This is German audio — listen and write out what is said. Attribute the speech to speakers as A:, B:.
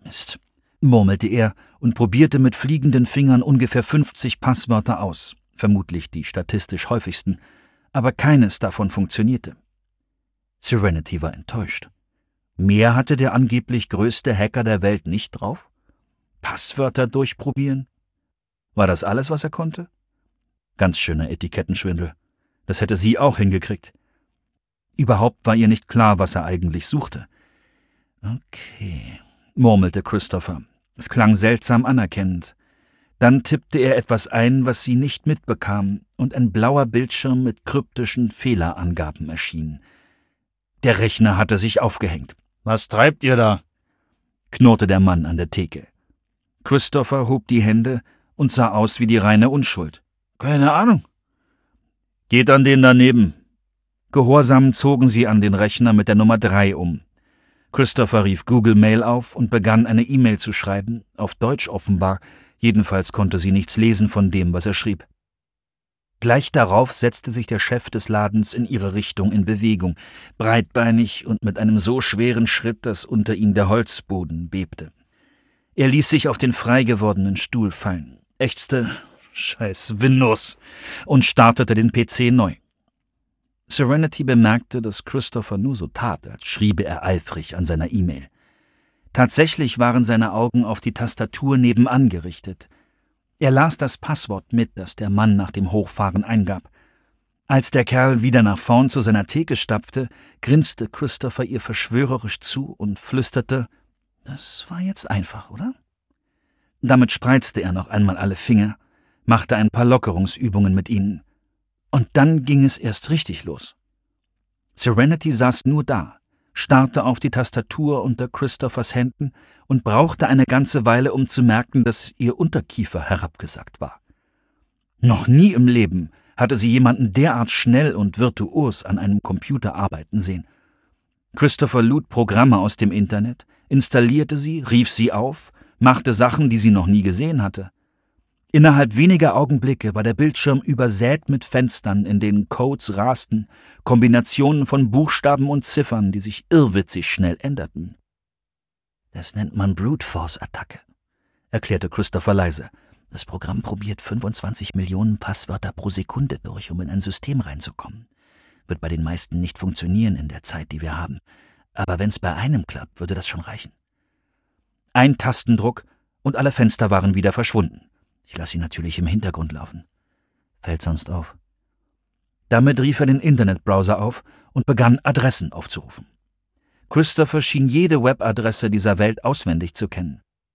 A: Mist, murmelte er und probierte mit fliegenden Fingern ungefähr 50 Passwörter aus, vermutlich die statistisch häufigsten, aber keines davon funktionierte. Serenity war enttäuscht. Mehr hatte der angeblich größte Hacker der Welt nicht drauf? Passwörter durchprobieren? War das alles, was er konnte? Ganz schöner Etikettenschwindel. Das hätte sie auch hingekriegt. Überhaupt war ihr nicht klar, was er eigentlich suchte. Okay, murmelte Christopher. Es klang seltsam anerkennend. Dann tippte er etwas ein, was sie nicht mitbekam, und ein blauer Bildschirm mit kryptischen Fehlerangaben erschien. Der Rechner hatte sich aufgehängt. »Was treibt ihr da?« knurrte der Mann an der Theke. Christopher hob die Hände und sah aus wie die reine Unschuld. »Keine Ahnung.« »Geht an den daneben.« Gehorsam zogen sie an den Rechner mit der Nummer 3 um. Christopher rief Google Mail auf und begann eine E-Mail zu schreiben, auf Deutsch offenbar, jedenfalls konnte sie nichts lesen von dem, was er schrieb. Gleich darauf setzte sich der Chef des Ladens in ihre Richtung in Bewegung, breitbeinig und mit einem so schweren Schritt, dass unter ihm der Holzboden bebte. Er ließ sich auf den frei gewordenen Stuhl fallen, ächzte »Scheiß Windows« und startete den PC neu. Serenity bemerkte, dass Christopher nur so tat, als schriebe er eifrig an seiner E-Mail. Tatsächlich waren seine Augen auf die Tastatur nebenan gerichtet. Er las das Passwort mit, das der Mann nach dem Hochfahren eingab. Als der Kerl wieder nach vorn zu seiner Theke stapfte, grinste Christopher ihr verschwörerisch zu und flüsterte, »Das war jetzt einfach, oder?« Damit spreizte er noch einmal alle Finger, machte ein paar Lockerungsübungen mit ihnen. Und dann ging es erst richtig los. Serenity saß nur da, starrte auf die Tastatur unter Christophers Händen und brauchte eine ganze Weile, um zu merken, dass ihr Unterkiefer herabgesackt war. Noch nie im Leben hatte sie jemanden derart schnell und virtuos an einem Computer arbeiten sehen. Christopher lud Programme aus dem Internet, installierte sie, rief sie auf, machte Sachen, die sie noch nie gesehen hatte. Innerhalb weniger Augenblicke war der Bildschirm übersät mit Fenstern, in denen Codes rasten, Kombinationen von Buchstaben und Ziffern, die sich irrwitzig schnell änderten. »Das nennt man Brute-Force-Attacke«, erklärte Christopher leise. »Das Programm probiert 25 Millionen Passwörter pro Sekunde durch, um in ein System reinzukommen. Wird bei den meisten nicht funktionieren in der Zeit, die wir haben. Aber wenn es bei einem klappt, würde das schon reichen.« Ein Tastendruck und alle Fenster waren wieder verschwunden. Ich lasse sie natürlich im Hintergrund laufen. Fällt sonst auf. Damit rief er den Internetbrowser auf und begann, Adressen aufzurufen. Christopher schien jede Webadresse dieser Welt auswendig zu kennen.